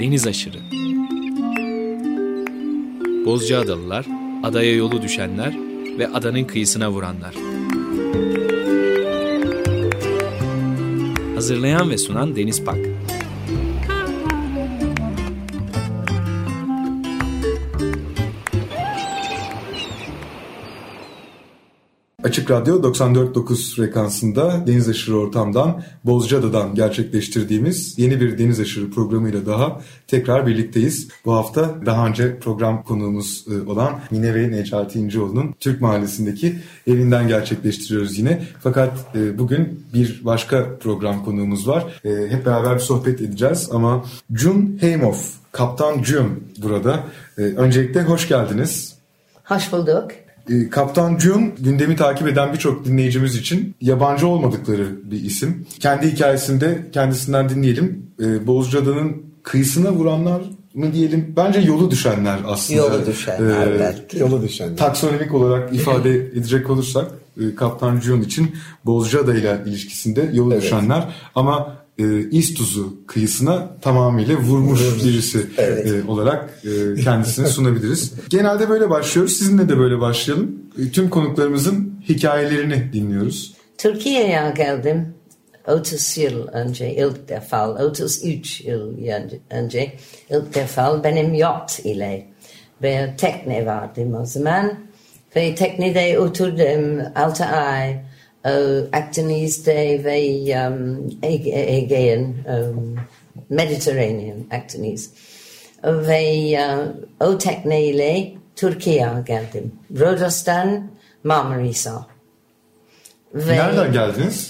Deniz aşırı. Bozcaadalılar, adaya yolu düşenler ve adanın kıyısına vuranlar. Hazırlayan ve sunan Deniz Pak. Açık Radyo 94.9 frekansında Deniz Aşırı Ortam'dan, Bozcaada'dan gerçekleştirdiğimiz yeni bir Deniz Aşırı programıyla daha tekrar birlikteyiz. Bu hafta daha önce program konuğumuz olan Mine ve Necati İnceoğlu'nun Türk Mahallesi'ndeki evinden gerçekleştiriyoruz yine. Fakat bugün bir başka program konuğumuz var. Hep beraber bir sohbet edeceğiz ama Jun Heimoff, Kaptan Jun burada. Öncelikle hoş geldiniz. Hoş bulduk. Kaptan Jun, gündemi takip eden birçok dinleyicimiz için yabancı olmadıkları bir isim. Kendi hikayesinde kendisinden dinleyelim. Bozcaada'nın kıyısına vuranlar mı diyelim? Bence yolu düşenler aslında. Yolu düşenler belki. Yolu düşenler. Taksonomik olarak ifade edecek olursak Kaptan Jun için Bozcaada ile ilişkisinde yolu düşenler ama İztuzu kıyısına tamamıyla vurmuş birisi olarak kendisini sunabiliriz. Genelde böyle başlıyoruz. Sizinle de böyle başlayalım. Tüm konuklarımızın hikayelerini dinliyoruz. Türkiye'ye geldim 30 yıl önce ilk defa, 33 yıl önce ilk defa benim yacht ile ve tekne vardı o zaman. Ve teknede oturdum 6 ay. Akdeniz'de ve Aegean, Mediterranean Akdeniz. Ve o tekneyle Türkiye'ye geldim. Rodos'tan Marmaris'a. Nereden geldiniz?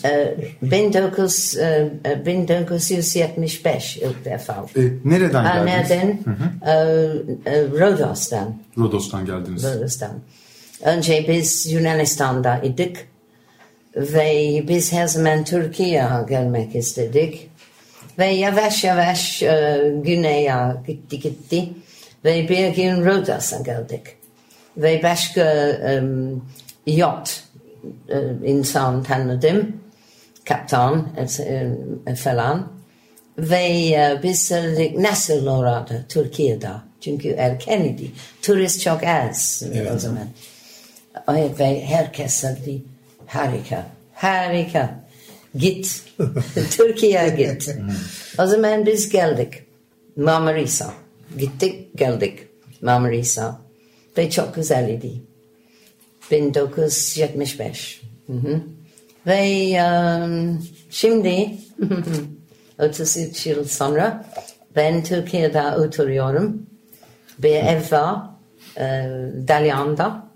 1975 ilk defa. Nereden geldiniz? Rodos'tan. Rodos'tan geldiniz. Rodos'tan. Önce biz Yunanistan'da idik. Ve biz her zaman Türkiye'ye gelmek istedik. Ve yavaş yavaş güneye gitti. Ve bir gün Rodos'a geldik. Ve başka yacht insan tanıdım. Kaptan falan. Ve biz söyledik nasıl orada Türkiye'de. Çünkü erkeniydi. Turist çok az o zaman. Ve herkes söyledi. Harika. Git. Türkiye'ye git. O zaman biz geldik. Marmaris'a. Gittik, geldik. Marmaris'a. Ve çok güzeldi. 1975. Ve şimdi 33 yıl sonra ben Türkiye'de oturuyorum. Bir ev var. Dalyan'da.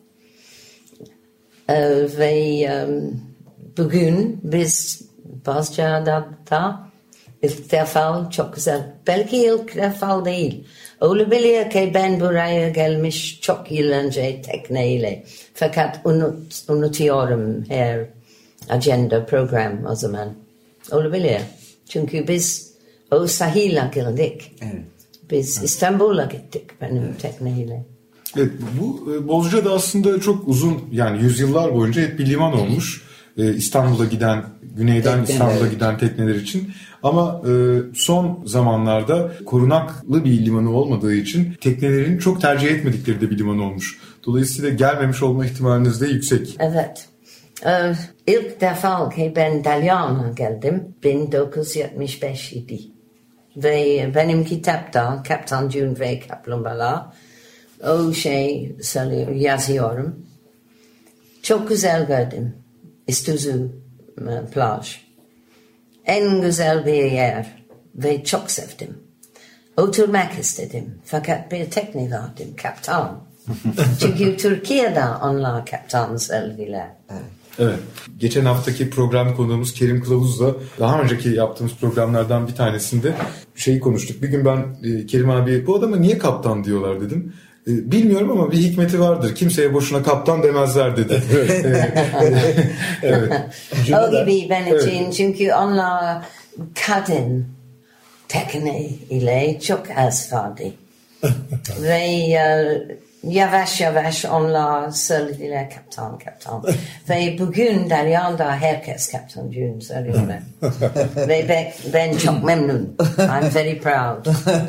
Ve bugün biz Bozcaada'da ilk defa çok güzel. Belki ilk defa değil. Olabilir ki ben buraya gelmiş çok yıl önce tekneyle. Fakat unutuyorum her agenda program o zaman. Olabilir. Çünkü biz o sahile geldik. Evet. Biz İstanbul'a gittik benim tekneyle. Evet, bu Bozcaada aslında çok uzun, yani yüzyıllar boyunca hep bir liman olmuş. İstanbul'a giden, güneyden İstanbul'a giden tekneler için. Ama son zamanlarda korunaklı bir limanı olmadığı için teknelerin çok tercih etmedikleri de bir liman olmuş. Dolayısıyla gelmemiş olma ihtimaliniz de yüksek. Evet. İlk defa ki ben Dalyan'a geldim 1975 idi. Ve benim kitapta Kaptan Jun ve Kaplumbağalar o söylüyor, yazıyorum. Çok güzel gördüm. İztuzu plaj. En güzel bir yer ve çok sevdim. Oturmak istedim. Fakat bir tekne vardı, kaptan. Çünkü Türkiye'de onlar kaptan söylediler. Evet. Geçen haftaki program konuğumuz Kerim Kılavuz'la daha önceki yaptığımız programlardan bir tanesinde konuştuk. Bir gün ben Kerim abi bu adama niye kaptan diyorlar dedim. Bilmiyorum ama bir hikmeti vardır. Kimseye boşuna kaptan demezler dedi. Evet. O gibi ben için çünkü onlar kadın tekne ile çok az vardı. Ve yavaş yavaş onlar söylediler kaptan. Ve bugün Dalyan'da herkes kaptan June söylüyorlar. Ve ben çok memnun. I'm very proud.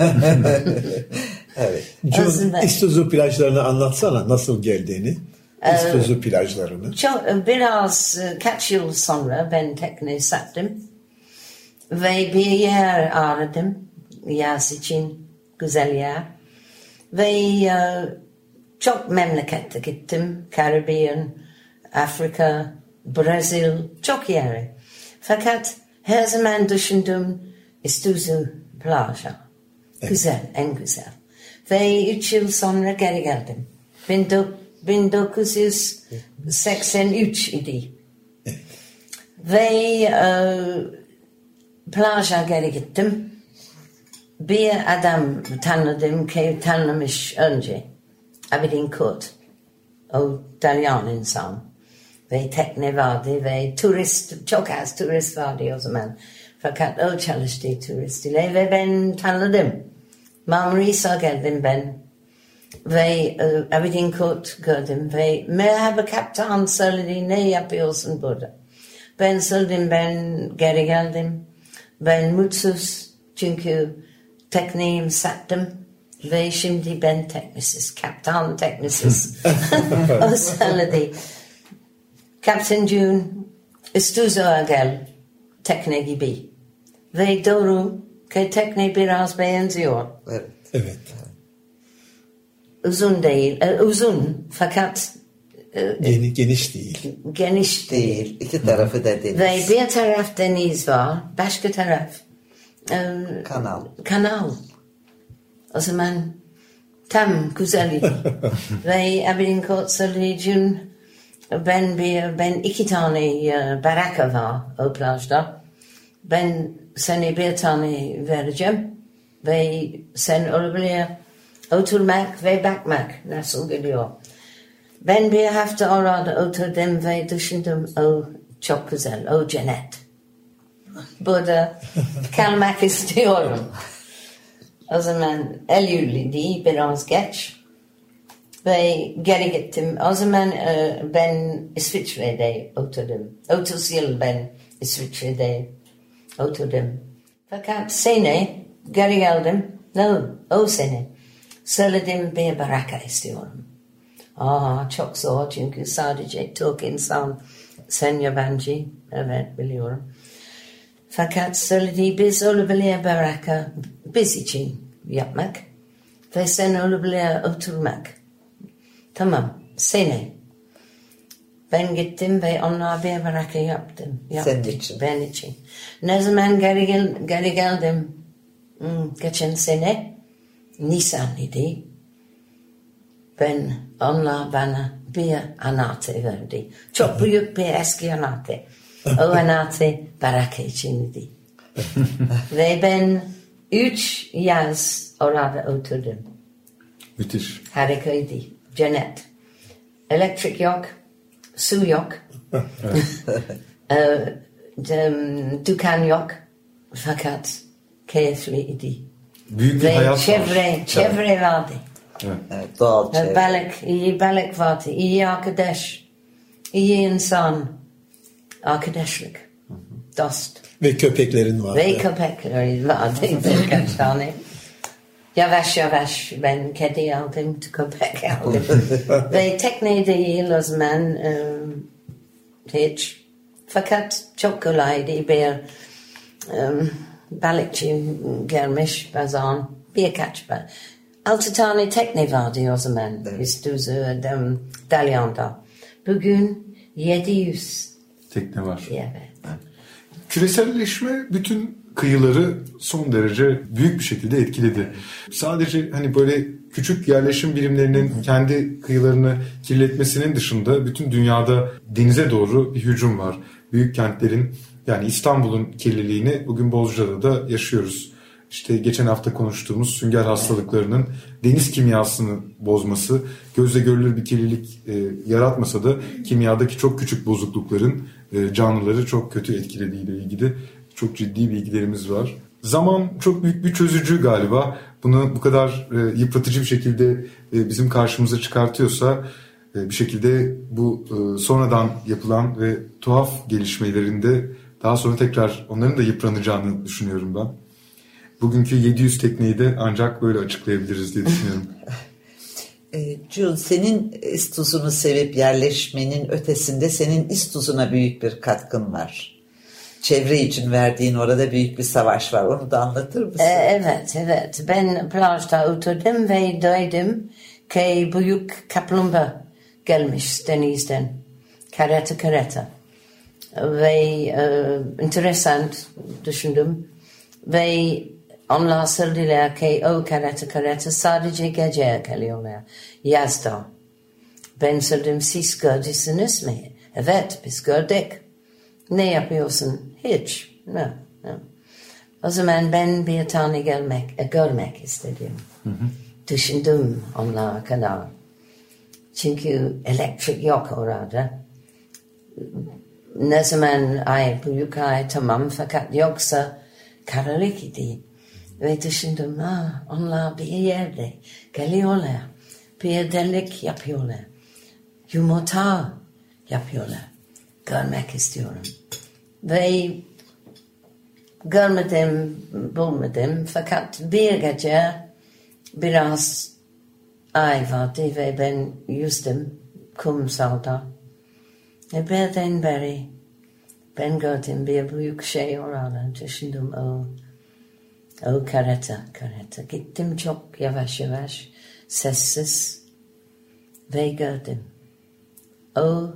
Evet. June, İstozu plajlarını anlatsana nasıl geldiğini. İstozu plajlarını. Biraz kaç yıl sonra ben tekne sattım. Ve bir yer aradım. Yaz için güzel yer. Ve çok memlekette gittim. Caribbean, Afrika, Brezil, çok yere. Fakat her zaman düşündüm İstozu plaja. Güzel, en güzel. Ve 3 yıl sonra geri geldim. 1983 idi. Ve plaja geri gittim. Bir adam tanıdım ki tanımış önce. Aberdeen Court. O Dalyan insan. Ve tekne vardı ve çok az turist vardı o zaman. Fakat o çalıştı turist ile ve ben tanıdım. Marmaris'a geldim ben. Ve Aberdeen Court gördüm ve merhaba kaptan söyledi ne yapıyorsun burada? Ben söyledim ben geri geldim. Ben mutsuz çünkü tekneyim sattım ve şimdi ben teknesiz, kaptan teknesiz. O söyledi. Kaptan June, İstozu'ya gel tekne gibi. Ve doğru ki tekne biraz benziyor. Evet. Uzun değil, uzun fakat geniş değil. Geniş Değil. İki tarafı da deniz. Ve bir taraf deniz var, başka taraf kanal. O zaman tam güzeldi. Ve Aberdeen Court söyledi ben 2 tane baraka var o plajda. Ben sana bir tane vereceğim ve sen olabilir oturmak ve bakmak nasıl gidiyor. Ben bir hafta orada oturdum ve düşündüm çok güzel, cennet. Burada kalmak istiyorum. O zaman Eylül'di biraz geç ve geri gittim. O zaman ben İsviçre'de oturdum. 30 yıl ben İsviçre'de oturdum. Fakat sene geri geldim. O sene söyledim bir baraka istiyorum. Çok zor çünkü sadece Türk insan, sen yabancı, evet biliyorum. Fakat söyledi biz olabilir baraka biz için yapmak ve sen olabilir oturmak. Tamam, sene. Ben gittim ve onlar bir baraka yaptım. Senin için. Ben için. Ne zaman geri geldim? Geçen sene Nisan idi. Onlar bana bir anahtar verdi. Çok büyük bir eski anahtar. O anahtar baraka içindi. Ve ben 3 yaz orada oturdum. Müthiş. Harikaydı. Cennet. Elektrik yok. Su yok. Dükkan yok. Fakat keyifliydi. Büyük bir hayat var. Çevre vardı. Evet, doğal çevre. İyi balık vardı. İyi arkadaş. İyi insan. Arkadaşlık. Dost. Ve köpeklerin vardı. Ve köpeklerin vardı. Birkaç tane. Yavaş ben kedi aldım, köpek aldım. Ve tekne değil o zaman hiç. Fakat çok kolaydı. Bir balıkçı gelmiş bazen birkaç balık. 6 tane tekne vardı o zaman. İstozu, Dalyan'da. Bugün 700 tekne var. Evet. Küreselleşme bütün kıyıları son derece büyük bir şekilde etkiledi. Sadece hani böyle küçük yerleşim birimlerinin kendi kıyılarını kirletmesinin dışında bütün dünyada denize doğru bir hücum var. Büyük kentlerin yani İstanbul'un kirliliğini bugün Bozcaada'da da yaşıyoruz. İşte geçen hafta konuştuğumuz sünger hastalıklarının deniz kimyasını bozması, gözle görülür bir kirlilik yaratmasa da kimyadaki çok küçük bozuklukların canlıları çok kötü etkilediğiyle ilgili çok ciddi bilgilerimiz var. Zaman çok büyük bir çözücü galiba. Bunu bu kadar yıpratıcı bir şekilde bizim karşımıza çıkartıyorsa bir şekilde bu sonradan yapılan ve tuhaf gelişmelerinde daha sonra tekrar onların da yıpranacağını düşünüyorum ben. Bugünkü 700 tekneyi de ancak böyle açıklayabiliriz diye düşünüyorum. Jules, senin İstuzun'u sevip yerleşmenin ötesinde senin İstuzun'a büyük bir katkın var. Çevre için verdiğin orada büyük bir savaş var. Onu da anlatır mısın? Evet. Ben plajda oturdum ve duydum ki büyük kaplumbağa gelmiş denizden. Kareta. Ve enteresan düşündüm. Ve onlar söylediler ki o kareta sadece gece geliyorlar. Yazda. Ben söyledim, siz gördünüz mü? Evet, biz gördük. Ne yapıyorsun? Hiç. No. O zaman ben bir tane görmek istedim. Düşündüm onlara kadar. Çünkü elektrik yok orada. Ne zaman büyük ay tamam, fakat yoksa karanlık idi. Ve düşündüm, onlar bir yerde geliyorlar. Bir delik yapıyorlar. Yumurta yapıyorlar. Görmek istiyorum. Ve görmedim, bulmadım. Fakat bir gece biraz ay vardı ve ben yüzdüm kumsalda. Ve birdenbire ben gördüm bir büyük şey orada. Düşündüm, o kareta. Gittim çok yavaş, sessiz ve gördüm. O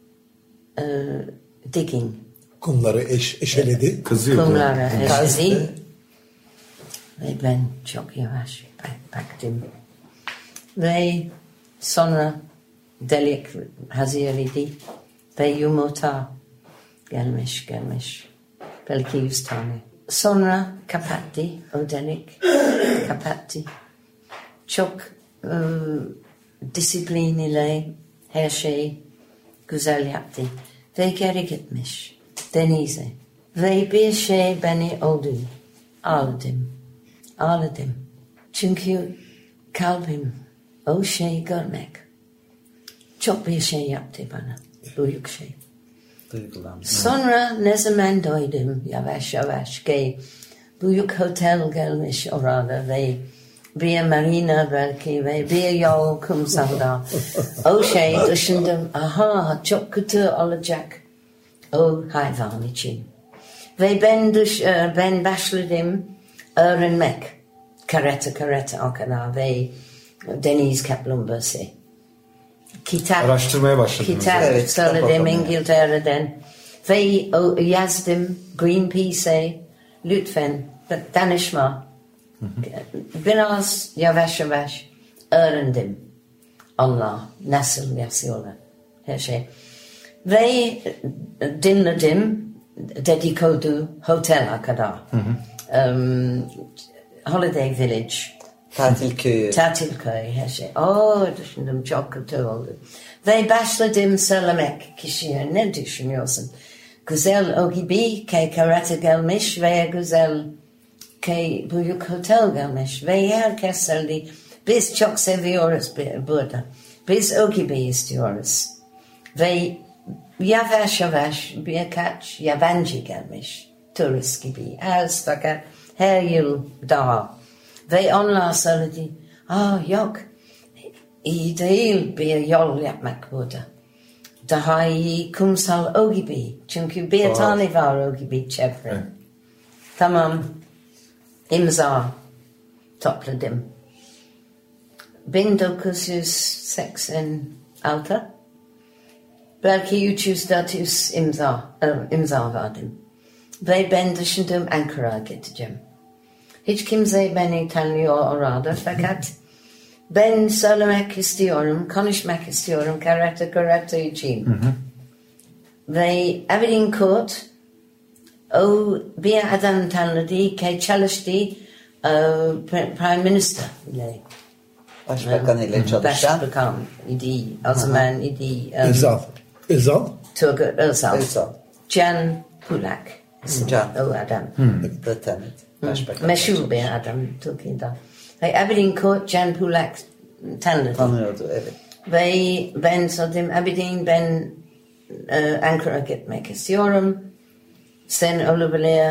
digging. Kumları eşeledi. Kazıyordu. Kumları eşeledi. Ve ben çok yavaş baktım. Ve sonra delik hazırladı ve yumurta gelmiş. Belki 100 tane. Sonra kapattı o delik. Kapattı. Çok disiplinli her şey güzel yaptı. Ve geri gitmiş denize. Ve bir şey beni oldu. Ağladım. Çünkü kalbim o şey görmek. Çok bir şey yaptı bana. Büyük şey. Duygulandım. Sonra ne zaman duydum yavaş ki büyük otel gelmiş orada ve bir marina belki ve bir yol kumsalda. O şey düşündüm, çok kötü olacak o hayvan için. Ve ben başladım öğrenmek. Kareta o kadar ve deniz kaplumbağası. Araştırmaya başladınız. Kitap söyledim İngiltere'den. Ve yazdım Greenpeace'e lütfen danışma. Biraz yavaş öğrendim. Allah nasıl yaşıyorlar her şey. Ve dinledim dedikodu otele kadar. Holiday Village. Tatil köyü her şey. Düşündüm çok kötü oldu. Ve başladım söylemek kişiye, ne düşünüyorsun? Güzel o gibi ki karate gelmiş ve güzel ki büyük otel gelmiş. Ve herkes söyledi, biz çok seviyoruz burada. Biz o gibi istiyoruz. Ve yavaş birkaç yabancı gelmiş. Turist gibi. Az fakat her yıl daha. Ve onlar söyledi, yok, iyi değil bir yol yapmak burada. Daha iyi kumsal o gibi. Çünkü bir tane var o gibi çevre. Tamam, imza topladım. 1986, belki 300-400 imza verdim. Ve ben düşündüm Ankara'ya gideceğim. Hiç kimse beni tanıyor orada fakat ben söylemek istiyorum, konuşmak istiyorum karate için. Ve Aberdeen Court o bir adam tanıdı ki çalıştı Prime Minister ile. Başbakan ile çalışan. Başbakan idi, o zaman idi. Özal. Turgut Özal. Can Pulak. Can. O adam. Da tanıdı. Başbakan. Meşhur bir adam Türkiye'de. Ve Aberdeen Court Can Pulak tanıdı. Tanıyordu, evet. Ve ben söyledim, Aberdeen ben Ankara gitmek istiyorum. Sen olabilir,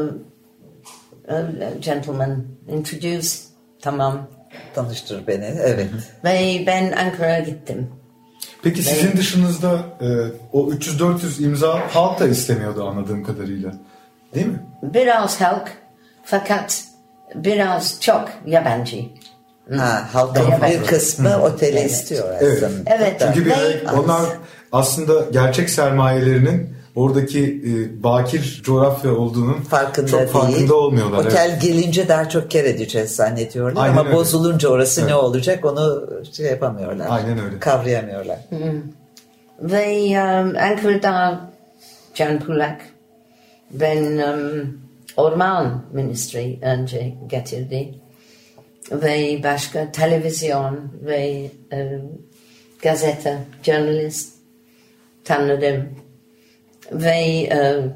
gentleman introduce, tamam. Tanıştır beni, evet. Ve ben Ankara'ya gittim. Peki sizin dışınızda o 300-400 imza halk da istemiyordu anladığım kadarıyla. Değil mi? Biraz halk fakat biraz çok yabancı. Halkın Evet. bir kısmı oteli istiyor aslında. Evet. Çünkü Ve- onlar aslında gerçek sermayelerinin oradaki bakir coğrafya olduğunun çok farkında olmuyorlar. Otel gelince daha çok kar edeceğiz zannediyorlar. Aynen ama öyle. bozulunca orası ne olacak onu şey yapamıyorlar. Aynen öyle. Kavrayamıyorlar. Ve Ankara'da Can Pulak ben Orman Ministry önce getirdi ve başka televizyon ve gazete, journalist tanıdım ve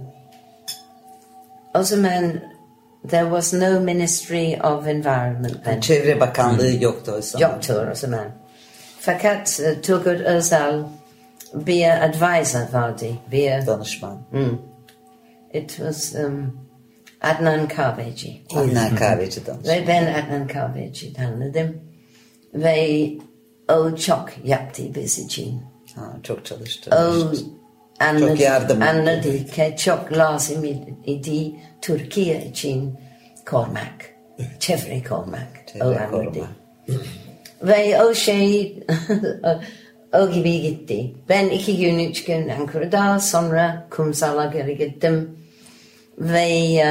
o zaman there was no Ministry of Environment then. Çevre Bakanlığı yoktu o zaman. Yoktu o zaman. Fakat Turgut Özal bir advisor vardı. Bir Danışman. It was Adnan Kahveci. Adnan Kahveci danışman. Ve ben Adnan Kahveci tanıdım. Ve o çok yaptı biz için. Çok çalıştı. O Çok yardım etti. anladı ki çok lazım idi Türkiye için korumak. Çevre korumak. O anladı. Ve o şey o gibi gitti. Ben 2 gün 3 gün Ankara'da sonra Kumsal'a geri gittim. Ve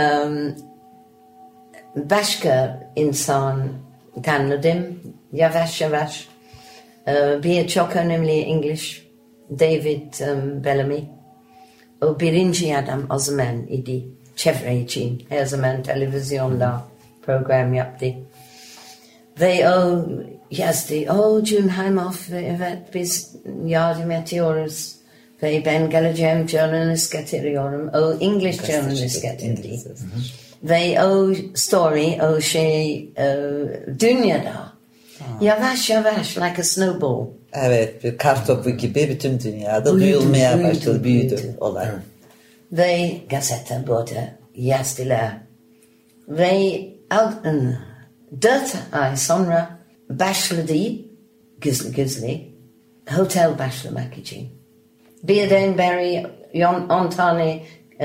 başka insan tanıdım yavaş yavaş. Bir çok önemli İngiliz David Bellamy. O birinci adam o zaman idi. Çevre için her zaman televizyonda program yaptı. Ve o yazdı, Cunheimhoff, evet biz yardım ediyoruz. Ve ben geleceğim journalist getiriyorum. O English journalist getirdi. Ve o story, o şey dünyada yavaş yavaş like a snowball. Evet, bir kartopu gibi bütün dünyada duyulmaya başladı, büyüdü olay. Evet. Ve gazete burada yazdılar. Ve 4 ay sonra başladı gizli otel başlamak için. Birdenbire 10 tane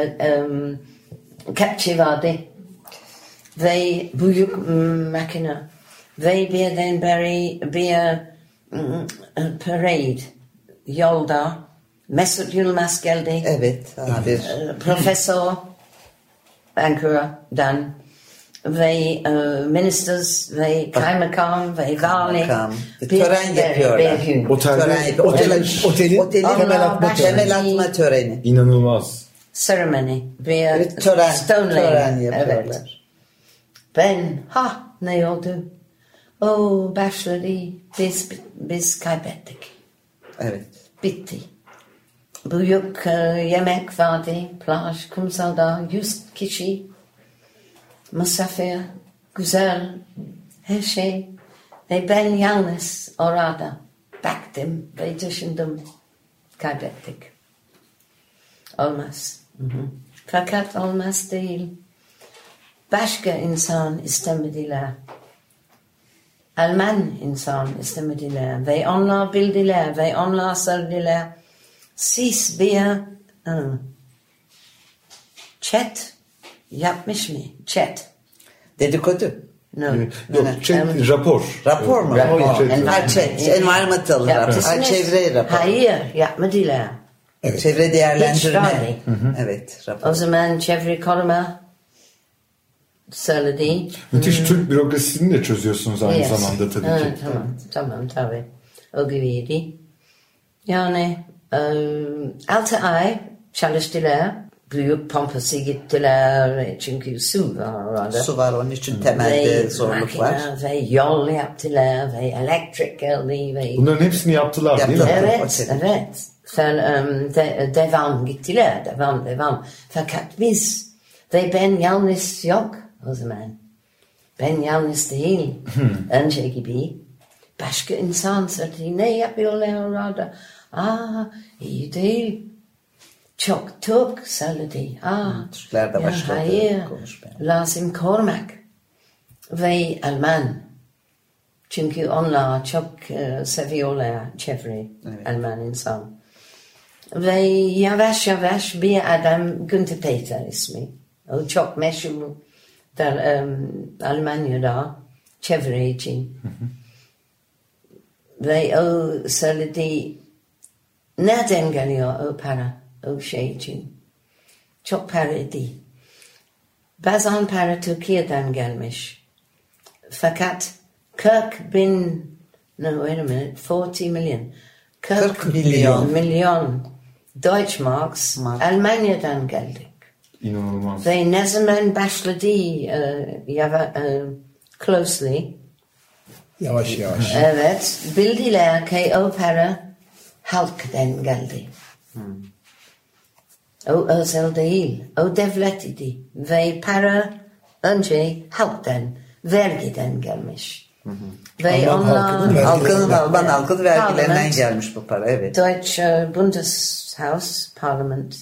kepçe vardı ve büyük makine ve birdenbire bir parade yolda Mesut Yılmaz geldi. Evet. Bir Profesör Ankara'dan ve ministers ve kaymakam ve vali tören yapıyorlar. Otelin temel atma töreni. İnanılmaz. Ceremony. Bir tören yapıyorlar. Evet. Ben ne oldu? Başladı. Biz kaybettik. Evet. Bitti. Büyük yemek vardı. Plaj, kumsalda 100 kişi. Misafir, güzel, her şey. Ve ben yalnız orada baktım ve düşündüm. Kaybettik. Olmaz. Fakat olmaz değil. Başka insan istemediler. Alman insan istemediler. Ve onlar bildiler ve onlar söylediler. Siz bir chat yapmış mı? Chat. Dedikodu. No. Yok, rapor. Rapor mu? Environmental rapor. Çevre raporu. Hayır, yapmadılar. Evet. Çevre değerlendirme. Evet, rapor. O zaman çevre koruma söyledi. Müthiş Türk bürokrasisini de çözüyorsunuz aynı zamanda tabii ki. Tamam tabii. O gibiydi. Yani 6 ay çalıştılar. Büyük pompası gittiler. Çünkü su var orada. Su var, onun için temelde zorluk var. Ve yol yaptılar ve elektrik geldi. Ve bunların hepsini yaptılar değil mi? Evet. Devam gittiler. Devam. Fakat biz ve ben yalnız yok o zaman. Ben yalnız değil. Önce gibi. Başka insan söyledi. Ne yapıyorlar orada? İyi değil. Çok Türk söyledi. Türkler de başladı hayır, konuşmaya. lazım korumak. Ve Alman. Çünkü onlar çok seviyorlar çevre. Evet. Alman insan. Ve yavaş yavaş bir adam Günther Peter ismi. O çok meşhur Almanya'da çevre için. Ve o söyledi nereden geliyor o para o şey için. Çok para değil. Bazen para Türkiye'den gelmiş. Fakat 40 milyon Deutschmarks Almanya'dan geldik. İnanılmaz. Ve ne zaman başladı closely, Yavaş yavaş. evet, bildiler ki o para halktan geldi. O özel değil, o devlet idi. Ve para önce halktan, vergiden gelmiş. Ve Alman halkının vergilerinden Parlament, gelmiş bu para, evet. Deutsche Bundeshaus, Parlament,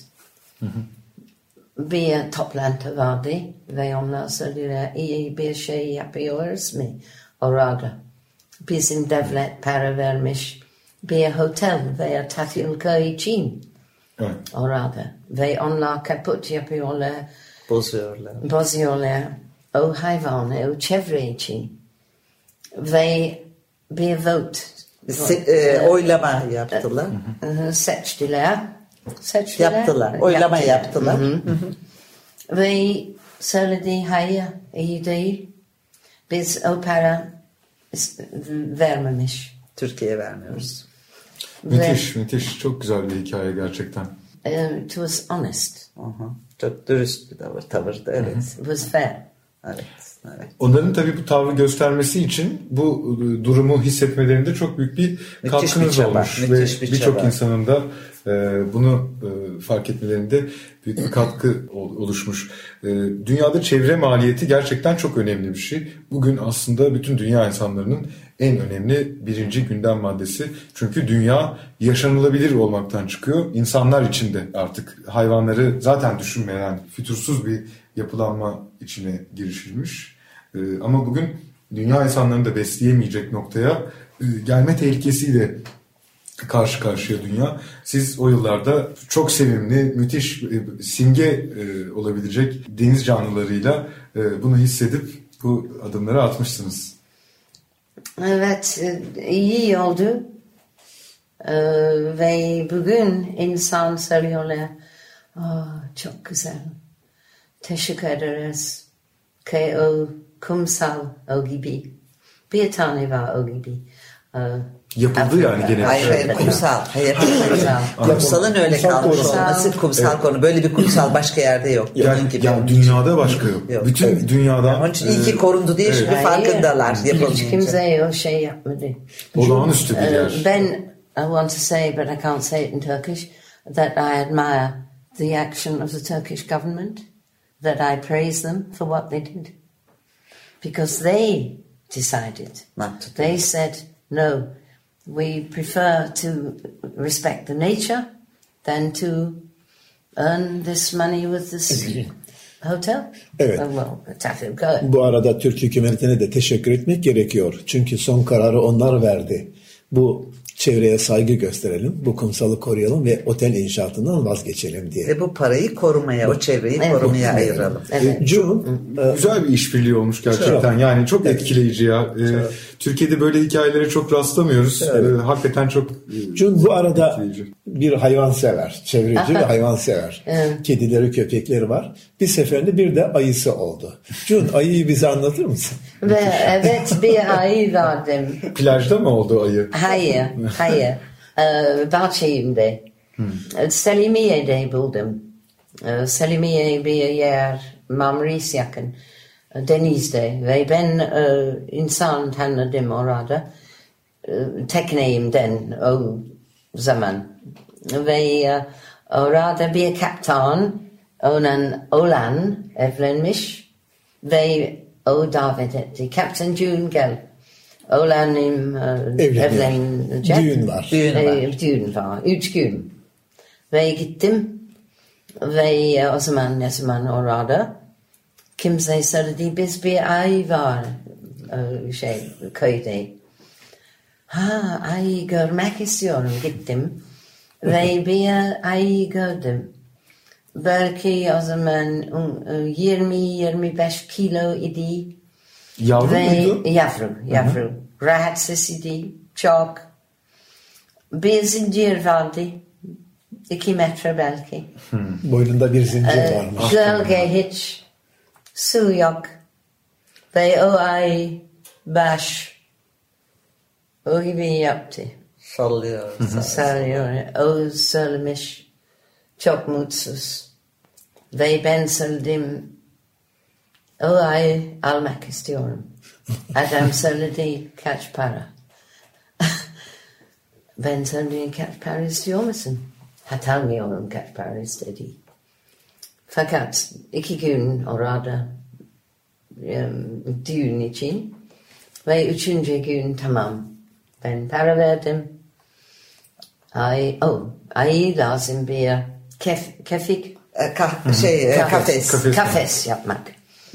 bir toplantı vardı ve onlar söylediler iyi bir şey yapıyoruz mu orada? Bizim devlet para vermiş bir otel veya tatil köy için orada ve onlar kaput yapıyorlar, bozuyorlar o hayvanı, o çevre için ve bir vote. Oylama yaptılar. Seçtiler. Oylama yaptılar. Ve söyledi hayır iyi değil. Biz o para vermemiş. Türkiye'ye vermiyoruz. Müthiş. Çok güzel bir hikaye gerçekten. It was honest. Çok dürüst bir tavırdı, evet. It was fair. Evet. Onların tabii bu tavrı göstermesi için bu durumu hissetmelerinde çok büyük bir katkınız olmuş. Ve birçok insanın da bunu fark etmelerinde büyük bir katkı oluşmuş. Dünyada çevre maliyeti gerçekten çok önemli bir şey. Bugün aslında bütün dünya insanlarının en önemli birinci gündem maddesi. Çünkü dünya yaşanılabilir olmaktan çıkıyor. İnsanlar için de artık hayvanları zaten düşünmeyen fütursuz bir yapılanma içine girişilmiş. Ama bugün dünya insanlarını da besleyemeyecek noktaya gelme tehlikesiyle karşı karşıya dünya. Siz o yıllarda çok sevimli, müthiş, simge olabilecek deniz canlılarıyla bunu hissedip bu adımları atmışsınız. Evet, iyi oldu. Ve bugün insan söylüyorlar, çok güzel. Teşekkür ederiz ki o kumsal o gibi. Bir tane var o gibi. Yapıldı yani gene. Hayır, kumsal. Kumsalın öyle kalmış olması kumsal konu. Böyle bir kumsal başka yerde yok. Yani dünyada başka yok. Bütün dünyada. Onun için iyi ki korundu diye şimdi farkındalar. Hiç kimse o şey yapmadı. Olağanüstü bir yer. Ben, I want to say, but I can't say it in Turkish, that I admire the action of the Turkish government, that I praise them for what they did. Because they decided. They said, no, we prefer to respect the nature than to earn this money with this hotel. Evet. Bu arada Türk hükümetine de teşekkür etmek gerekiyor. Çünkü son kararı onlar verdi. Bu çevreye saygı gösterelim, bu kumsalı koruyalım ve otel inşaatından vazgeçelim diye. Ve bu parayı korumaya, o çevreyi korumaya ayıralım. Güzel bir işbirliği olmuş gerçekten. Yani çok etkileyici ya. Türkiye'de böyle hikayelere çok rastlamıyoruz. Hakikaten çok bu arada etkileyici. Bir hayvansever, çevreci ve hayvansever. Kedileri, köpekleri var. Bir seferinde bir de ayısı oldu. Ayıyı bize anlatır mısın? Evet, bir ayı vardım. Plajda mı oldu ayı? Hayır. Bahçeğimde. Selimiye'de buldum. Selimiye bir yer, Marmaris yakın. Denizde ve ben insan tanıdım orada. Tekneyimden o zaman. Ve orada bir kaptan olan evlenmiş Ve o davet etti. Kaptan June gel. Oğlanım evlenecek. Düğün var. Düğün var. 3 gün. Ve gittim. Ve o zaman ne zaman orada kimse söyledi biz bir ay var köyde. Ay görmek istiyorum. Gittim. Ve bir ay gördüm. Belki o zaman 20-25 kilo idi. Yavru muydu? Yavru. Rahatsız idi. Çok. Bir zincir vardı. 2 metre belki. Boynunda bir zincir varmış. Gölge hiç. Su yok. Ve o ay baş. O gibi yaptı. Sallıyor. O söylemiş. Çok mutsuz. Ve ben söyledim. O ay almak istiyorum. Adam söyledi kaç para. Ben söyledim kaç para istiyor musun? Hatırlamıyorum kaç para istedi. Fakat 2 gün orada düğün için ve 3. gün tamam. Ben para verdim. Ay lazım bir kefik. Kafes yapmak.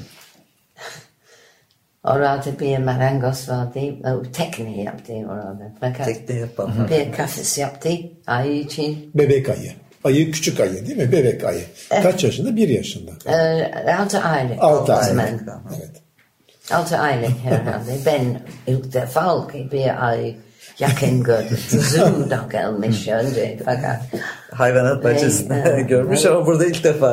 Orada bir marangoz vardı. Tekne yaptı orada. Tekne yapalım. Bir kafes yaptı ayı için. Bebek ayı. Ayı küçük ayı değil mi? Bebek ayı. Kaç yaşında? 1 yaşında. 6 aylık. 6 aylık. Evet. 6 aylık herhalde. Ben ilk defa bir ay yakın gördüm. Zoom'da gelmiş önce fakat. Hayvanat bahçesinde görmüş ama burada ilk defa.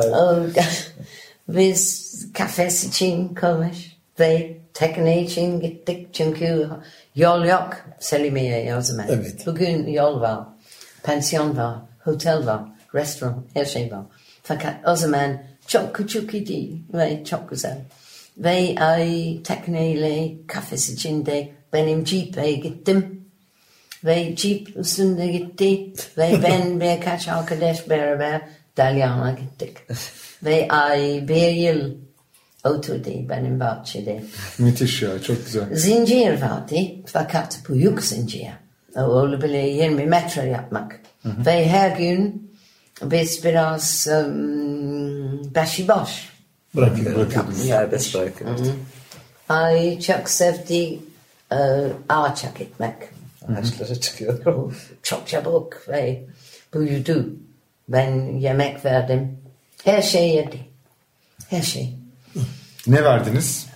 Biz kafes için konuş ve tekne için gittik çünkü yol yok Selimiye o zaman. Evet. Bugün yol var, pansiyon var, otel var, restoran, her şey var. Fakat o zaman çok küçük idi ve çok güzel. Ve ay tekneyle kafes içinde benim jeep'e gittim. Ve jeep üstünde gitti. Ve ben birkaç arkadaş beraber Dalyan'a gittik. Ve ay 1 yıl oturdu benim bahçede. Müthiş ya, çok güzel. Zincir vardı fakat büyük zincir. Olabilir 20 metre yapmak. Ve her gün biz biraz başıboş Bırakıyoruz. Serbest bırakıyoruz. Ay çok sevdi ağaça gitmek. Ağaçlara çıkıyor. Çok çabuk ve büyüdü. Ben yemek verdim. Her şey yedi. Her şey. Ne verdiniz?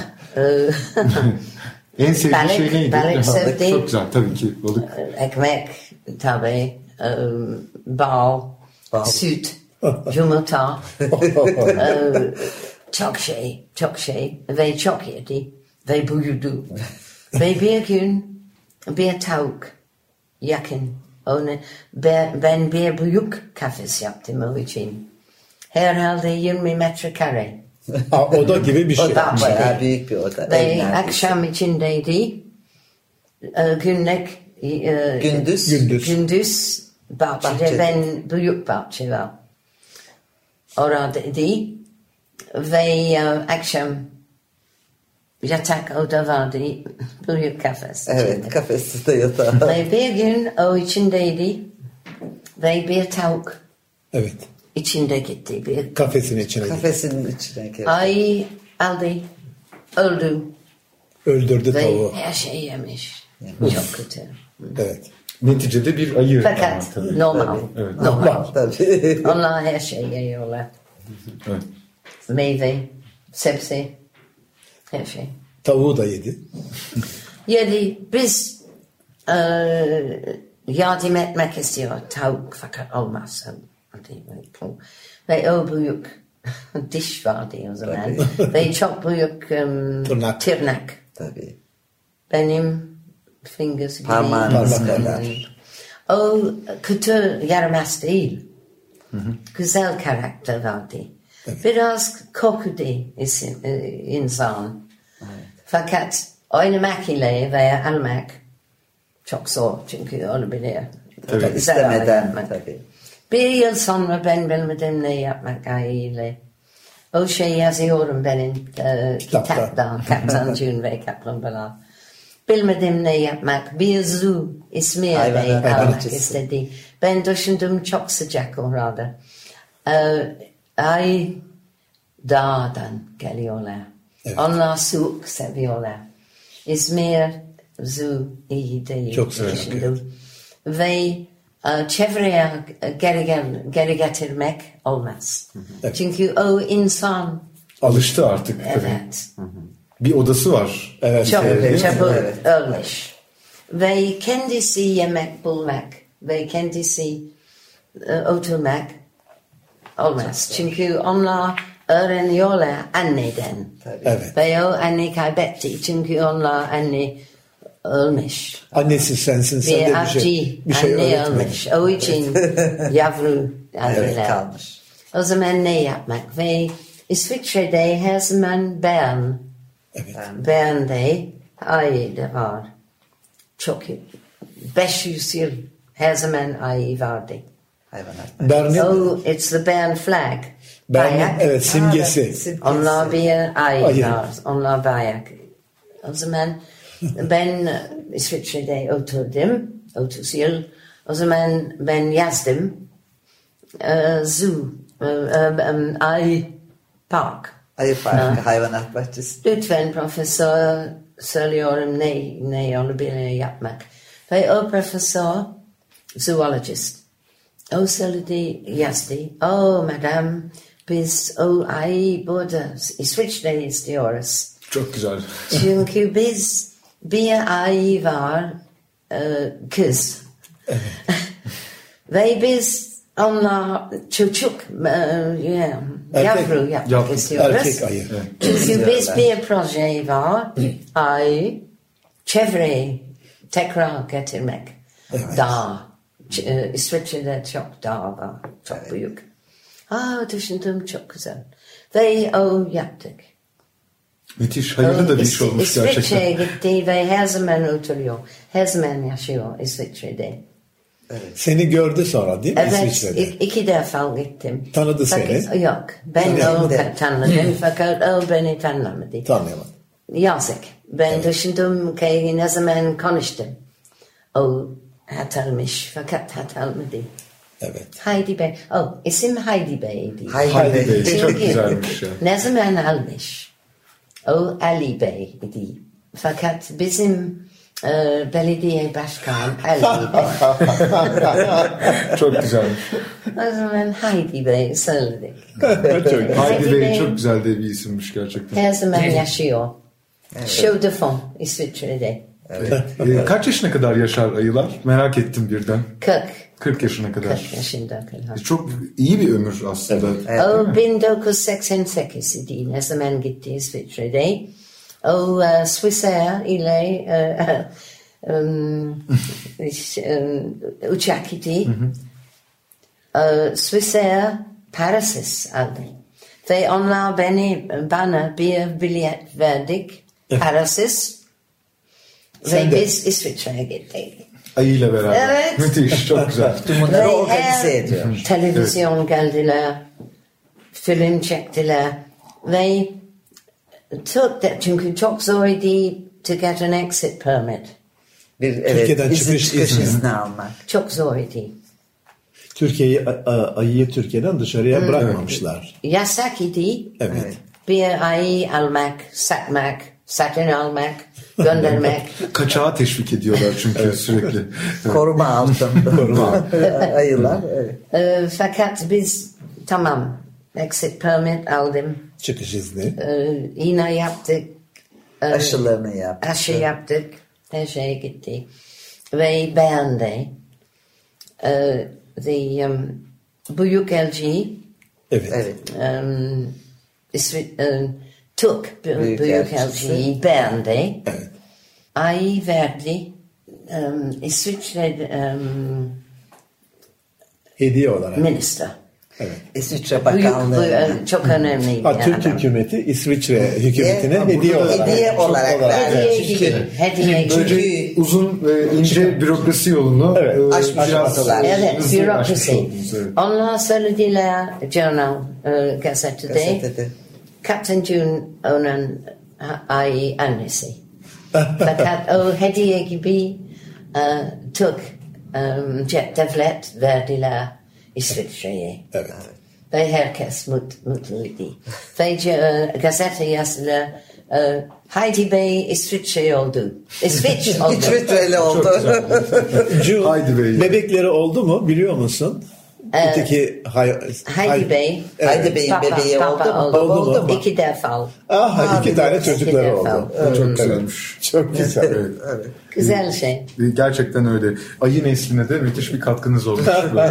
En sevdiği Balık, şey neydi? balık sevdi. Çok güzel tabii ki balık. Ekmek tabii. Bal, süt, yumurta. Çok şey ve çok yedi ve büyüdü. Ve bir gün bir tavuk yakın. Ben bir büyük kafes yaptım o için. Herhalde 20 metrekare. Oda gibi bir şey. Bayağı büyük bir oda. Ve akşam içindeydi. Gündüz bahçede. Ben büyük bahçe var. Oradaydı. Ve akşam yatak oda vardı. Büyük kafes. Evet, kafeste yatağı. Ve bir gün o içindeydi. Ve bir tavuk. Evet. İçinde gitti. Bir Kafesin içine girdi. Kafesinin içine girdi. ay aldı. Öldü. Öldürdü Ve tavuğu. her şey yemiş. Çok kötü. Evet. Neticede bir ayı. Fakat tabii. normal. Evet. Normal. Tabii. Onlar her şey yiyorlar. Evet. Meyve, sebze, her şey. Tavuğu da yedi. Yedi. Biz yardım etmek istiyor tavuk fakat olmaz. Ve o büyük diş vardı o zaman. Ve çok büyük tırnak. Tabii. Benim fingers gibi. Parmağınız kadar. O kötü yaramaz değil. Güzel karakter vardı. Evet. Biraz korkudu insan. Evet. Fakat oynamak ile veya almak çok zor çünkü olabilir. Tabii, İstemeden tabii. Bir yıl sonra ben bilmedim ne yapmak ile. O şey yazıyorum benim kitapta. Kaptan June ve Kaplumbağalar. Bilmedim ne yapmak. Bir zoo İzmir'de almak istedi. Ben düşündüm çok sıcak orada. Ay dağdan geliyorlar. Evet. Onlar soğuk seviyorlar. İzmir zoo iyi değil. Çok sıcak. Ve çevreye geri getirmek olmaz. Evet. Çünkü o insan alıştı artık. Evet. Bir odası var. Evet. Çok çabuk ölmüş. Ve kendisi yemek bulmak ve kendisi oturmak olmaz. Çünkü onlar öğreniyorlar anneden. Evet. Ve o anne kaybetti. Çünkü onlar anne ölmüş. Annesi sensin. Sen de bir şey anne ölmüş. O için yavru anneler kalmış. O zaman ne yapmak? Ve İsviçre'de her zaman Bern. Evet. Bern'de ayı var. Çok 500 yıl her zaman ayı vardı. Hayvanat. It's the Bern flag. Bern'in evet simgesi. Onlar bir ayı var. Onlar bayak. O zaman ben İsviçre'de oturdum. 30 yıl. O zaman ben yazdım. Zoo. Ayı Park. Ayı Parkı, hayvanat bahçesi. Lütfen profesör söylüyorum ne olabilir yapmak. Ve o profesör zoologist. O söyledi yazdı. Madam biz o ayı burada İsviçre'de istiyoruz. Çok güzel. Çünkü biz bir ayı var kız. Evet. Ve biz onlar çocuk yavru yapmak istiyoruz. Erkek ayı. Çünkü biz bir proje var. Ayı çevre tekrar getirmek. Evet. Dağ. İsviçre'de çok dağ var. Çok büyük. Düşündüm çok güzel. Ve o yaptık. Müthiş. Hayırlı da bir iş olmuş gerçekten. İsviçre'ye gitti ve her zaman oturuyor. Her zaman yaşıyor İsviçre'de. Evet. Seni gördü sonra değil mi İsviçre'de? Evet, 2 defa gittim. Tanıdı seni? Yok, ben onu tanıdım fakat o beni tanımadı. Tanıyamadım. Yazık. Ben düşündüm ki ne zaman konuştum. O hatırlamış fakat hatırlamadı. Evet. Heidi Bey. İsim Heidi Bey'di. Heidi Bey çok güzelmiş ya. Ne zaman almış? O Ali Bey'di. Fakat bizim belediye başkan Ali Bey. Çok güzelmiş. O zaman Heidi Bey söyledik. Heidi Bey çok güzel de bir isimmiş gerçekten. Her zaman yaşıyor. Show de fond İsviçre'de. Evet. Kaç yaşına kadar yaşar ayılar? Merak ettim birden. 40 yaşına kadar. 40 yaşında kadar. Çok iyi bir ömür aslında. O 1988 idi. Ne zaman gitti İsviçre'de. O Swissair ile uçak idi. Swissair Paris aldı. Ve onlar bana bir bilet verdik. Paris. Ve biz İsviçre'ye gittik. Ayıyla beraber. Evet. Müthiş, çok güzel. Bunları organize ediyor. Televizyon geldiler. Film çektiler. Ve çünkü çok zor idi to get an exit permit. Türkiye'den çıkış izni almak. Çok zor idi. Ayıyı Türkiye'den dışarıya bırakmamışlar. Yasak idi. Evet. Bir ayı almak, satmak, satın almak, göndermek. Kaçağı teşvik ediyorlar çünkü sürekli. Koruma altında. Ayılar. Evet. Fakat biz tamam exit permit aldım. Çıkış izni. İğne yaptık. Aşılarını yaptık. Aşı yaptık. Her şey gitti. Ve Bern'de büyük elçi evet. Took büyük elçi Bern'de ay verdi İsviçre hediye olarak. Minister. İsviçre Bakanlığı. Bu çok önemli. Türk hükümeti İsviçre hükümetine hediye olarak verdi. Hediye. Uzun ve ince bürokrasi yolunu aşmadılar. Evet, bürokrasi. Onlar söylediler gazetede. Captain June onun annesi. Fakat o hediye gibi Türk devlet verdiler İsviçre'ye. Evet. Ve herkes mutluydu. Ve gazete yazdılar Heidi Bey İsviçre oldu. İsviçreli oldu. Heidi Bey. Bebekleri oldu mu biliyor musun? Öteki Heidi Bey. Heidi Bey'in bebeği oldu mu? 2 defa. İki tane çocukları oldu. Çok güzelmiş. Çok güzel. Evet. Güzel şey. Gerçekten öyle. Ayı nesline de müthiş bir katkınız olmuş.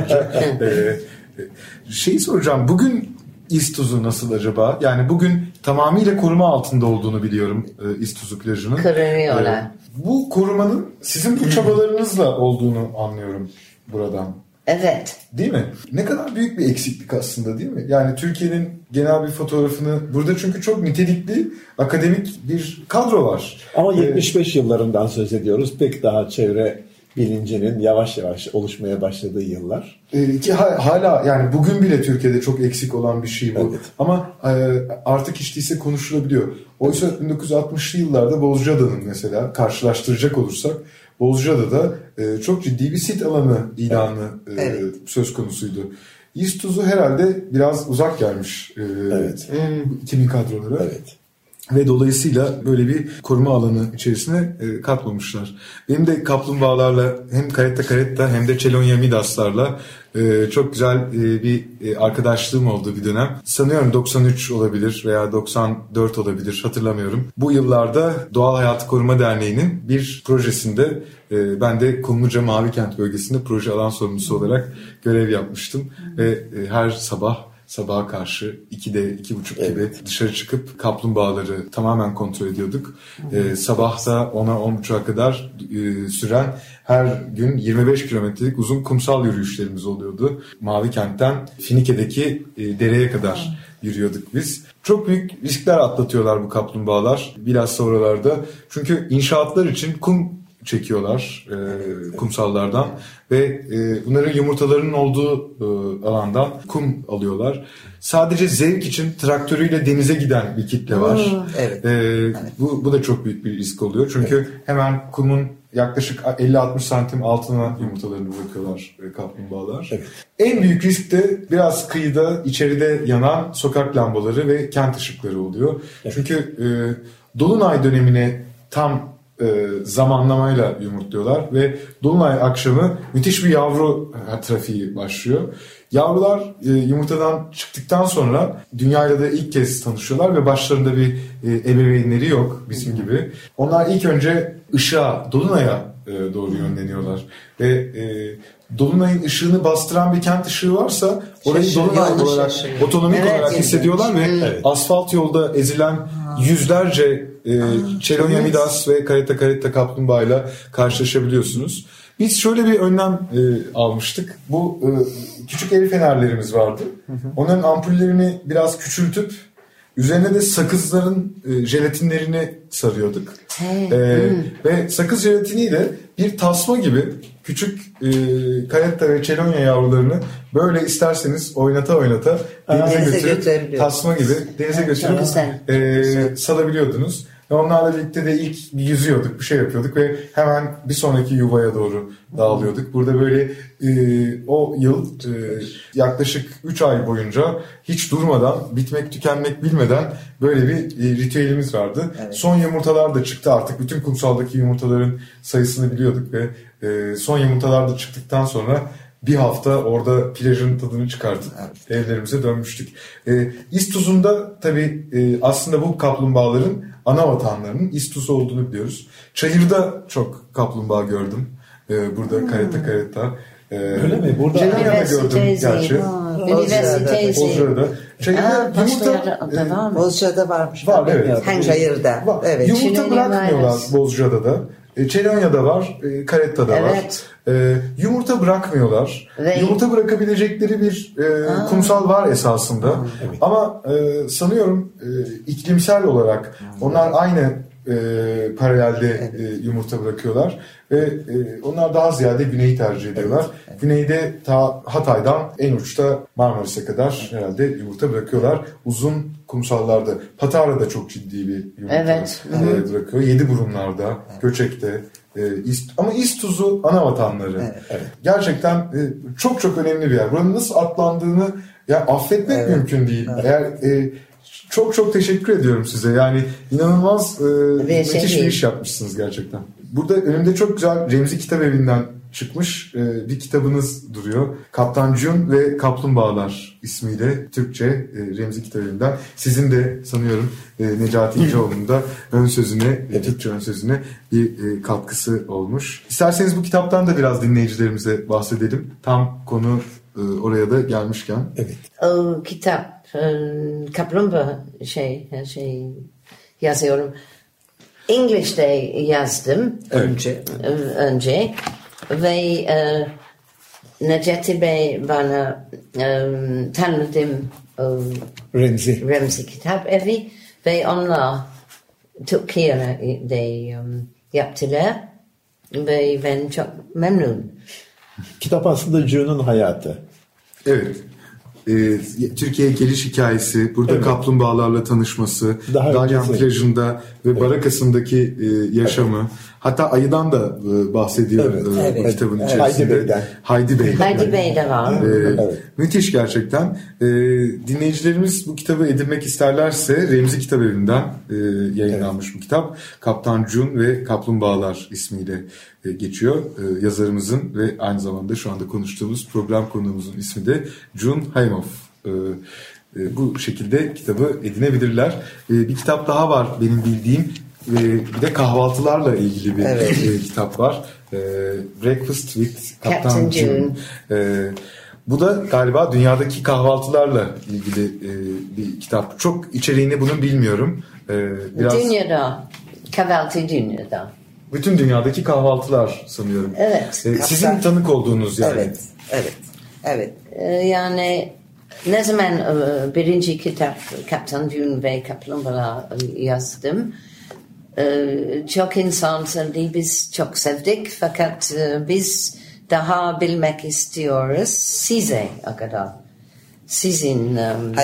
Şeyi soracağım. Bugün İztuzu nasıl acaba? Yani bugün tamamıyla koruma altında olduğunu biliyorum İztuzu plajının. Kırıyorlar. Bu korumanın sizin bu çabalarınızla olduğunu anlıyorum buradan. Evet. Değil mi? Ne kadar büyük bir eksiklik aslında, değil mi? Yani Türkiye'nin genel bir fotoğrafını burada, çünkü çok nitelikli akademik bir kadro var. Ama 75 yıllarından söz ediyoruz. Pek daha çevre bilincinin yavaş yavaş oluşmaya başladığı yıllar. Ki hala yani bugün bile Türkiye'de çok eksik olan bir şey bu. Evet. Ama artık hiç değilse konuşulabiliyor. Oysa 1960'lı yıllarda Bozcaada'nın mesela karşılaştıracak olursak Bozcaada'da çok ciddi bir sit alanı ilanı söz konusuydu. İztuzu herhalde biraz uzak gelmiş 2000 kadrolara. Evet. Ve dolayısıyla böyle bir koruma alanı içerisine katmamışlar. Benim de kaplumbağalarla hem Caretta hem de Chelonia midaslarla çok güzel bir arkadaşlığım olduğu bir dönem. Sanıyorum 93 olabilir veya 94 olabilir, hatırlamıyorum. Bu yıllarda Doğal Hayatı Koruma Derneği'nin bir projesinde ben de Kumluca Mavikent bölgesinde proje alan sorumlusu olarak görev yapmıştım. Ve her sabaha karşı 2'de 2.30 gibi dışarı çıkıp kaplumbağaları tamamen kontrol ediyorduk. Sabah da 10'a 10.30'a kadar süren her gün 25 kilometrelik uzun kumsal yürüyüşlerimiz oluyordu. Mavikent'ten Finike'deki dereye kadar yürüyorduk biz. Çok büyük riskler atlatıyorlar bu kaplumbağalar bilhassa oralarda. Çünkü inşaatlar için kum çekiyorlar kumsallardan ve bunların yumurtalarının olduğu alandan kum alıyorlar. Sadece zevk için traktörüyle denize giden bir kitle var. Bu da çok büyük bir risk oluyor. Çünkü hemen kumun yaklaşık 50-60 santim altına yumurtalarını bırakıyorlar kaplumbağalar. Evet. En büyük risk de biraz kıyıda, içeride yanan sokak lambaları ve kent ışıkları oluyor. Evet. Çünkü dolunay dönemine tam zamanlamayla yumurtluyorlar ve dolunay akşamı müthiş bir yavru trafiği başlıyor. Yavrular yumurtadan çıktıktan sonra dünyayla da ilk kez tanışıyorlar ve başlarında bir ebeveynleri yok bizim gibi. Onlar ilk önce ışığa, dolunaya doğru yönleniyorlar ve dolunayın ışığını bastıran bir kent ışığı varsa orayı dolunay olarak, otonomik olarak hissediyorlar ve asfalt yolda ezilen yüzlerce Chelonia midas ve Caretta kaplumbağayla karşılaşabiliyorsunuz. Biz şöyle bir önlem almıştık. Bu küçük el fenerlerimiz vardı. Onların ampullerini biraz küçültüp üzerine de sakızların jelatinlerini sarıyorduk. Ve sakız jelatiniyle bir tasma gibi küçük Caretta ve Chelonia yavrularını böyle isterseniz oynata denize götürüp tasma gibi denize götürüp salabiliyordunuz. Ve onlarla birlikte de ilk yüzüyorduk, bir şey yapıyorduk ve hemen bir sonraki yuvaya doğru dağılıyorduk. Burada böyle o yıl yaklaşık 3 ay boyunca hiç durmadan, bitmek tükenmek bilmeden böyle bir ritüelimiz vardı. Evet. Son yumurtalar da çıktı artık. Bütün kumsaldaki yumurtaların sayısını biliyorduk ve son yumurtalar da çıktıktan sonra bir hafta orada plajın tadını çıkartıp evlerimize dönmüştük. İztuzu'nda tabii aslında bu kaplumbağaların ana vatanlarının İztuzu olduğunu biliyoruz. Çayır'da çok kaplumbağa gördüm. Burada Caretta. Öyle mi? Burada Cenerya'da gördüm gerçi. Bozcaada'da. Çayır'da yumurta... Bozcaada varmış. Var, evet. Çayır'da. Var. Evet. Yumurta bırakmıyorlar Bozcaada'da. Çelonya'da var, Karetta'da Evet. var. Yumurta bırakmıyorlar. Yumurta bırakabilecekleri bir kumsal var esasında. Evet. Ama sanıyorum iklimsel olarak onlar aynı paralelde yumurta bırakıyorlar ve onlar daha ziyade güneyi tercih ediyorlar. Evet. Güneyde ta Hatay'dan en uçta Marmaris'e kadar herhalde yumurta bırakıyorlar. Uzun kumsallarda. Patara'da çok ciddi bir yumurta bırakıyor. Yediburunlar'da, Göçek'te. Ama İztuzu ana vatanları. Evet. Gerçekten çok çok önemli bir yer. Buranın nasıl atlandığını affetmek mümkün değil. Eğer çok çok teşekkür ediyorum size. Yani inanılmaz müthiş bir iş yapmışsınız gerçekten. Burada önümde çok güzel Remzi Kitabevi'nden çıkmış bir kitabınız duruyor. Kaptan Jun ve Kaplumbağalar ismiyle Türkçe Remzi Kitabevi'nden. Sizin de sanıyorum Necati İnceoğlu'nun da ön sözüne, Türkçe ön sözüne bir katkısı olmuş. İsterseniz bu kitaptan da biraz dinleyicilerimize bahsedelim. Tam konu oraya da gelmişken. Evet. O kitap kaplumbağa yazıyorum. İngilizce yazdım önce ve Necati Bey bana tanıdım Remzi Kitap Evi ve onlar Türkiye'de yaptılar ve ben çok memnun. Kitap aslında Jun'un hayatı. Evet. Türkiye'ye geliş hikayesi, burada kaplumbağalarla tanışması, Dalyan plajında ve barakasındaki yaşamı, hatta ayıdan da bahsediyor bu kitabın içerisinde. Haydi Bey de var. Müthiş gerçekten. Dinleyicilerimiz bu kitabı edinmek isterlerse Remzi Kitabevi'nden yayınlanmış bu kitap. Kaptan Jun ve Kaplumbağalar ismiyle geçiyor. Yazarımızın ve aynı zamanda şu anda konuştuğumuz program konuğumuzun ismi de Jun Haimov. Bu şekilde kitabı edinebilirler. Bir kitap daha var benim bildiğim. Bir de kahvaltılarla ilgili bir kitap var. Breakfast with Kaptan Jun. Bu da galiba dünyadaki kahvaltılarla ilgili bir kitap. Çok içeriğini bunun bilmiyorum. Dünyada, kahvaltı dünyada. Bütün dünyadaki kahvaltılar sanıyorum. Evet. Sizin tanık olduğunuz yani. Evet. Yani ne zaman birinci kitap Kaptan Jun ve Kaplumbağalar yazdım. Çok insan sevdi, biz çok sevdik fakat biz daha bilmek istiyoruz size kadar. Sizin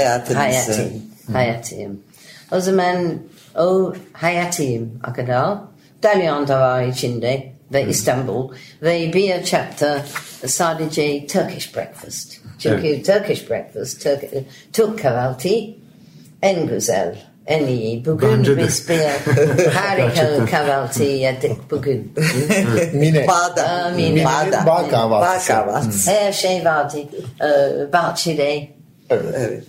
hayatım. O zaman o hayatım kadar Dalyan'da var içinde ve İstanbul ve bir chapter sadece Turkish breakfast. Çünkü Turkish breakfast, Türk kahvaltı en güzel. En iyi. Bugün biz bir harika kahvaltı yedik bugün. Mine. Bağ kahvaltısı. Her şey vardı. Bahçede. Evet.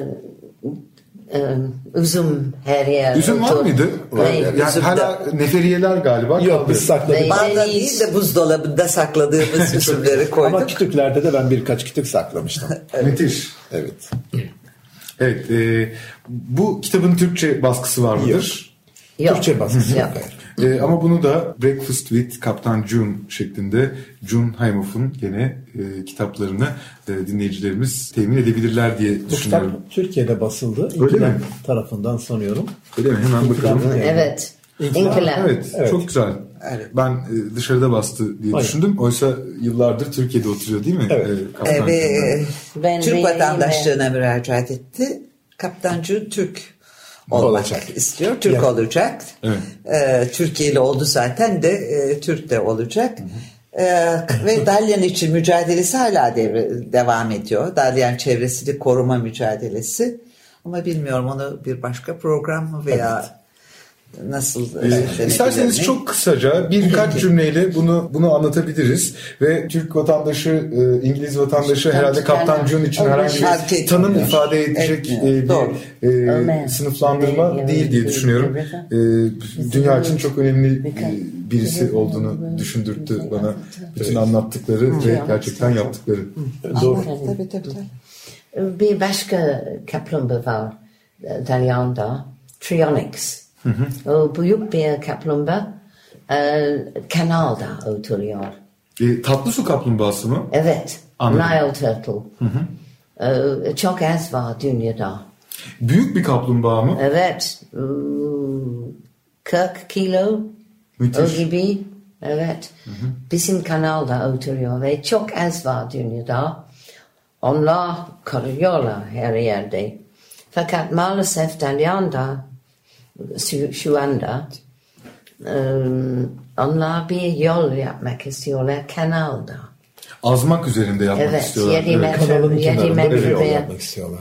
Üzüm her yer. Üzüm var mıydı? Yani hala neferiyeler galiba. Yok, biz sakladık. Bağda değil de buzdolabında sakladığımız üzümleri koyduk. Ama kütüklerde de ben birkaç kütük saklamıştım. Müthiş. Evet. Evet. Bu kitabın Türkçe baskısı var mıdır? Yok. Türkçe baskısı yok. Ama bunu da Breakfast with Kaptan Jun şeklinde Jun Haimov'un gene kitaplarını dinleyicilerimiz temin edebilirler diye Bu düşünüyorum. kitap Türkiye'de basıldı. Öyle İnkılap mi? tarafından sanıyorum. Öyle mi? Hemen bakalım. Evet. İnkılap. Evet, çok güzel. Evet. Ben dışarıda bastı diye düşündüm. Oysa yıllardır Türkiye'de oturuyor değil mi? Evet. Kaptan Jun. Türk vatandaşlığına müracaat etti. Kaptan Jun Türk olmak istiyor. Türk olacak. Evet. Türkiye'li oldu zaten de Türk de olacak. Ve Dalyan için mücadelesi hala devam ediyor. Dalyan çevresini koruma mücadelesi. Ama bilmiyorum onu bir başka program mı veya nasıl İsterseniz çok kısaca birkaç cümleyle bunu anlatabiliriz ve Türk vatandaşı, İngiliz vatandaşı herhalde Kaptan Jun için herhangi bir tanım ifade edecek bir sınıflandırma değil diye düşünüyorum. Dünya için çok önemli birisi olduğunu düşündürttü bana bütün anlattıkları ve gerçekten yaptıkları. Doğru. Tabii. Bir başka kaplumbağa var Dalyan'da, Trionyx. O büyük bir kaplumbağa kanalda oturuyor. Tatlı su kaplumbağası mı? Evet. Anladım. Nile turtle. Çok az var dünyada. Büyük bir kaplumbağa mı? Evet. 40 kilo. Müthiş. O gibi. Evet. Bizim kanalda oturuyor ve çok az var dünyada. Onlar koruyorlar her yerde. Fakat maalesef Dalyan'da şu anda onlar bir yol yapmak istiyorlar kanalda. Azmak üzerinde yapmak istiyorlar. 7 metre, Kanalın 7 kenarında bir yol metre, yapmak istiyorlar.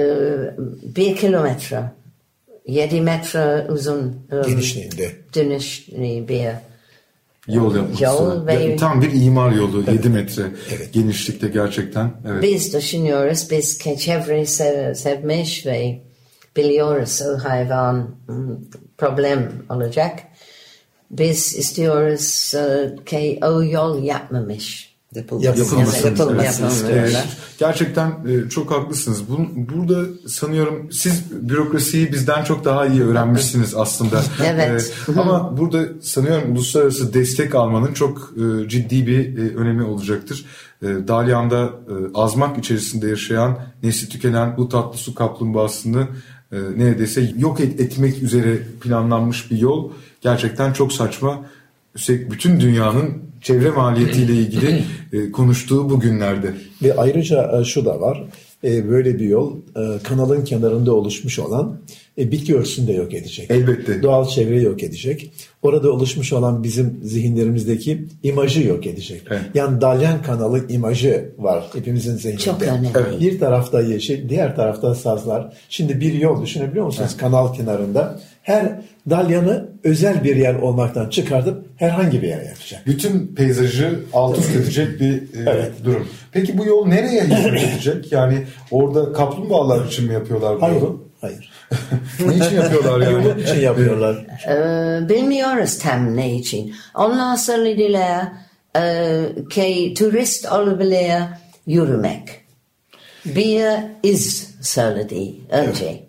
1 kilometre, 7 metre uzun Genişliğinde. dönüşlü bir Yol yapmak Yol istiyorlar. ve- Yani tam bir imar yolu 7 metre genişlikte gerçekten. Evet. Biz düşünüyoruz, biz çevreyi sevmiş ve biliyoruz o hayvan problem olacak. Biz istiyoruz ki o yol yapmamış. Yapılmasın. Yapılmasın. Gerçekten çok haklısınız. Burada sanıyorum siz bürokrasiyi bizden çok daha iyi öğrenmişsiniz aslında. Evet. Ama burada sanıyorum uluslararası destek almanın çok ciddi bir önemi olacaktır. Dalyan'da azmak içerisinde yaşayan, nesli tükenen bu tatlı su kaplumbağasını neredeyse yok etmek üzere planlanmış bir yol. Gerçekten çok saçma. Üstelik bütün dünyanın çevre maliyetiyle ilgili konuştuğu bu günlerde. Ve ayrıca şu da var. Böyle bir yol kanalın kenarında oluşmuş olan bitki örtüsünü de yok edecek. Elbette. Doğal çevreyi yok edecek. Orada oluşmuş olan bizim zihinlerimizdeki imajı yok edecek. Evet. Yani Dalyan kanalı imajı var hepimizin zihninde. Çok önemli. Evet. Bir tarafta yeşil, diğer tarafta sazlar. Şimdi bir yol düşünebiliyor musunuz? Kanal kenarında. Her Dalyan'ı özel bir yer olmaktan çıkartıp herhangi bir yere yapacak. Bütün peyzajı alt üst edecek bir durum. Peki bu yol nereye hizmet edecek? Yani orada kaplumbağalar için mi yapıyorlar bu Hayır. yolu? Hayır. Ne için yapıyorlar yani? Yolun için yapıyorlar. Bilmiyoruz tam ne için. Onlar söylediler ki turist olabilir yürümek. Bir iz söyledi önce.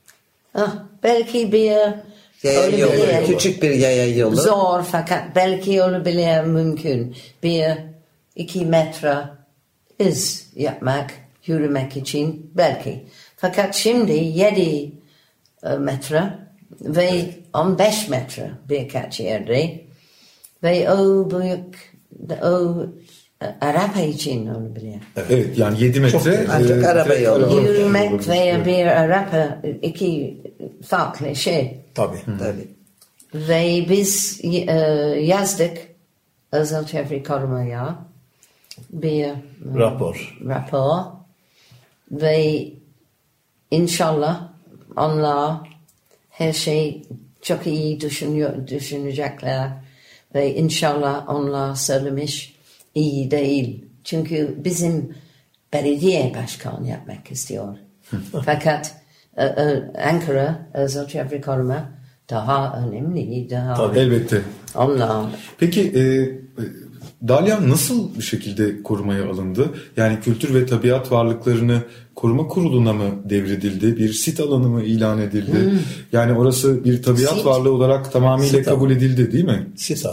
Belki bir Yaya yolu, olabilir. küçük bir yaya yolu. Zor fakat belki olabilir mümkün. 1-2 metre iz yapmak, yürümek için belki. Fakat şimdi 7 metre ve 15 metre birkaç yerde ve o büyük, o araba için olabilir. Evet yani 7 metre. Ancak araba yolu. Yürümek veya bir araba iki farklı şey. Tabii. Tabii. Ve biz yazdık özel çevre korumaya bir rapor ve inşallah onlar her şey çok iyi düşünecekler ve inşallah onlar söylemiş iyi değil. Çünkü bizim belediye başkan yapmak istiyor. Fakat Ankara özel çevre koruma daha önemli. Daha Elbette. onlar. Peki Dalyan nasıl bir şekilde korumaya alındı? Yani Kültür ve Tabiat Varlıklarını Koruma Kurulu'na mı devredildi? Bir sit alanı mı ilan edildi? Yani orası bir tabiat Sit. varlığı olarak tamamıyla kabul edildi değil mi?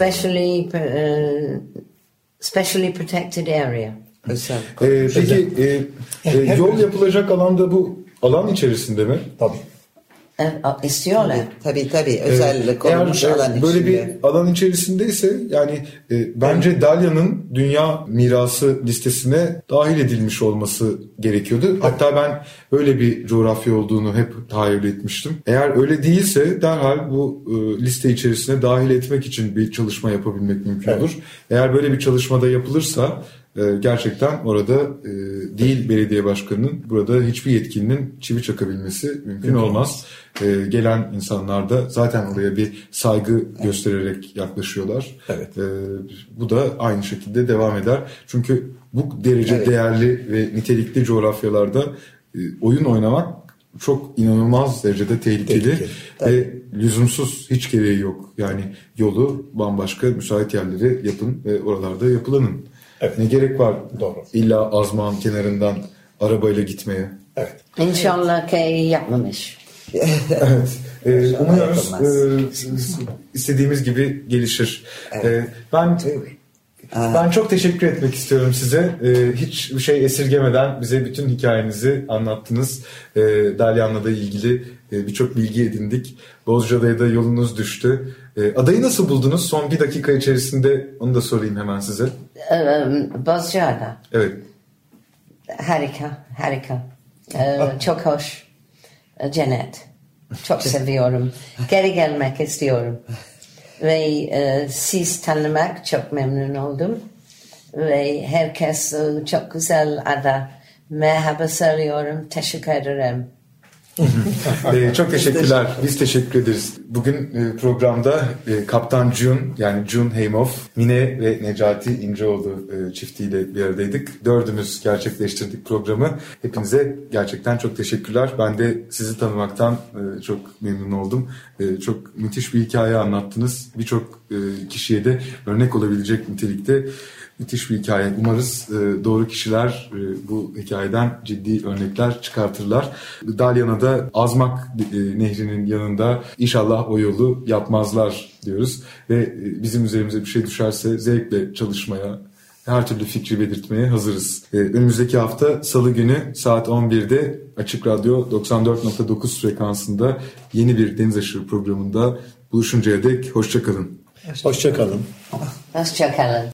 Specially protected area. Özel. Peki yol yapılacak alanda bu alan içerisinde mi? Tabii. İstiyorlar. Tabii. Özel korunmuş Eğer alan böyle içinde. bir alan içerisindeyse yani bence Dalyan'ın dünya mirası listesine dahil edilmiş olması gerekiyordu. Hatta ben öyle bir coğrafya olduğunu hep tahayyül etmiştim. Eğer öyle değilse derhal bu liste içerisine dahil etmek için bir çalışma yapabilmek mümkün olur. Eğer böyle bir çalışmada yapılırsa gerçekten orada değil belediye başkanının burada hiçbir yetkilinin çivi çakabilmesi mümkün olmaz. Gelen insanlar da zaten oraya bir saygı göstererek yaklaşıyorlar. Evet. Bu da aynı şekilde devam eder. Çünkü bu derece değerli ve nitelikli coğrafyalarda oyun oynamak çok inanılmaz derecede tehlikeli. Ve lüzumsuz, hiç gereği yok. Yani yolu bambaşka müsait yerlere yapın ve oralarda yapılanın. Evet. Ne gerek var Doğru. illa azmağın kenarından arabayla gitmeye? Evet. İnşallah ki yapmamış. Evet. Umuyoruz istediğimiz gibi gelişir. Evet. Ben çok teşekkür etmek istiyorum size. Hiçbir şey esirgemeden bize bütün hikayenizi anlattınız. Dalyan'la da ilgili birçok bilgi edindik. Bozcaada'ya da yolunuz düştü. Adayı nasıl buldunuz? Son bir dakika içerisinde onu da sorayım hemen size. Bozcaada. Evet. Harika. Çok hoş. Cennet. Çok seviyorum. Geri gelmek istiyorum. Ve siz tanımak çok memnun oldum. Ve herkes çok güzel ada. Merhaba söylüyorum. Teşekkür ederim. Çok teşekkürler. Biz teşekkür ederiz. Bugün programda Kaptan June, yani June Heimoff, Mine ve Necati İnceoğlu çiftiyle bir aradaydık. Dördümüz gerçekleştirdik programı. Hepinize gerçekten çok teşekkürler. Ben de sizi tanımaktan çok memnun oldum. Çok müthiş bir hikaye anlattınız. Birçok kişiye de örnek olabilecek nitelikte müthiş bir hikaye. Umarız doğru kişiler bu hikayeden ciddi örnekler çıkartırlar. Dalyan'a da Azmak Nehri'nin yanında inşallah o yolu yapmazlar diyoruz. Ve bizim üzerimize bir şey düşerse zevkle çalışmaya, her türlü fikri belirtmeye hazırız. Önümüzdeki hafta Salı günü saat 11'de Açık Radyo 94.9 frekansında yeni bir Deniz Aşırı programında buluşuncaya dek hoşça kalın. Hoşça kalın. Hoşça kalın.